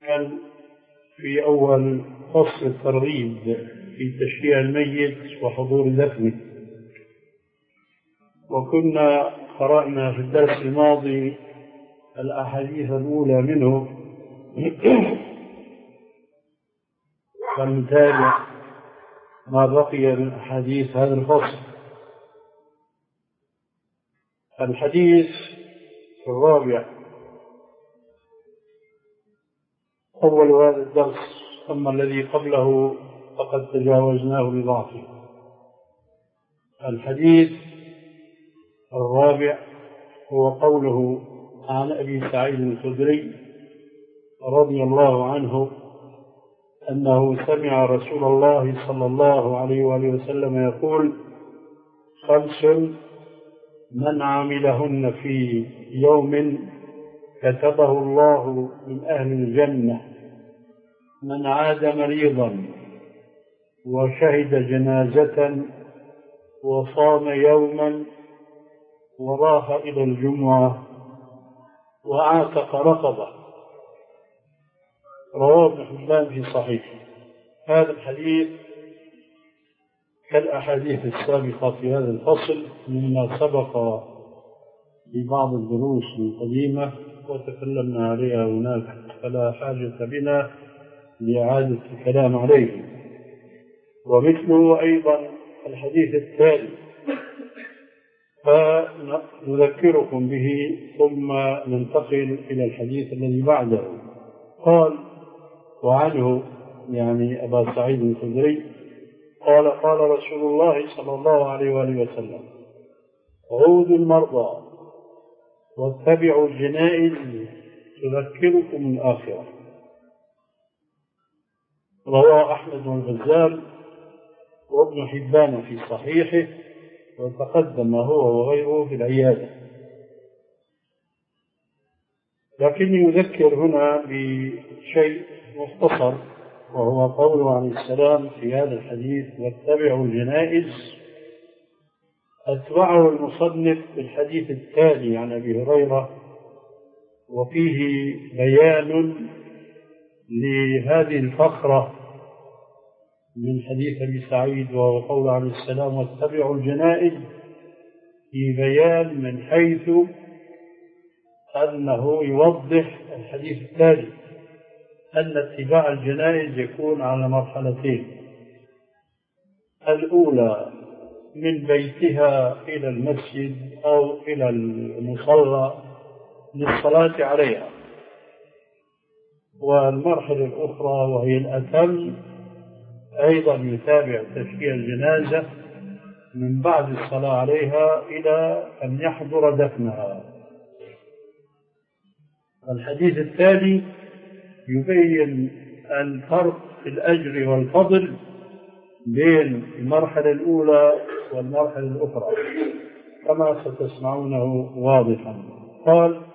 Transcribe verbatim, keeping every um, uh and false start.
كان في أول فصل الترغيب في تشييع الميت وحضور دفنه، وكنا قرأنا في الدرس الماضي الأحاديث الأولى منه فنتابع ما بقي من أحاديث هذا الفصل. الحديث الرابع أول هذا الدرس، أما الذي قبله فقد تجاوزناه لضعفه. الحديث الرابع هو قوله عن أبي سعيد الخدري رضي الله عنه أنه سمع رسول الله صلى الله عليه وآله وسلم يقول: خمس من عملهن في يوم كتبه الله من أهل الجنة: من عاد مريضا وشهد جنازة وصام يوما وراح إلى الجمعة وعاتق رقبة. رواه ابن حبان في صحيحه. هذا الحديث كالأحاديث السابقة في هذا الفصل مما سبق في بعض الدروس القديمة وتكلمنا عليها هناك، فلا حاجة بنا لإعادة الكلام عليه. ومثله أيضا الحديث التالي، فنذكركم به ثم ننتقل إلى الحديث الذي بعده. قال: وعنه يعني أبا سعيد الخدري قال: قال رسول الله صلى الله عليه وآله وسلم: عودوا المرضى واتبعوا الجنائز تذكركم الآخرة. رواه أحمد والبزار وابن حبان في صحيحه، وتقدم هو وغيره في العيادة. لكني يذكر هنا بشيء مختصر، وهو قوله عليه السلام في هذا الحديث: واتبعوا الجنائز. أتبعه المصنف بالحديث التالي عن أبي هريرة، وفيه بيان لهذه الفقرة من حديث أبي سعيد، وهو قول عليه السلام: واتبعوا الجنائز، في بيان من حيث أنه يوضح الحديث التالي أن اتباع الجنائز يكون على مرحلتين: الأولى من بيتها إلى المسجد أو إلى المصلى للصلاة عليها، والمرحلة الأخرى وهي الأتم أيضا يتابع تشييع الجنازة من بعد الصلاة عليها إلى أن يحضر دفنها. الحديث الثاني يبين الفرق في الأجر والفضل بين المرحلة الأولى والمرحلة الأخرى كما ستسمعونه واضحا. قال: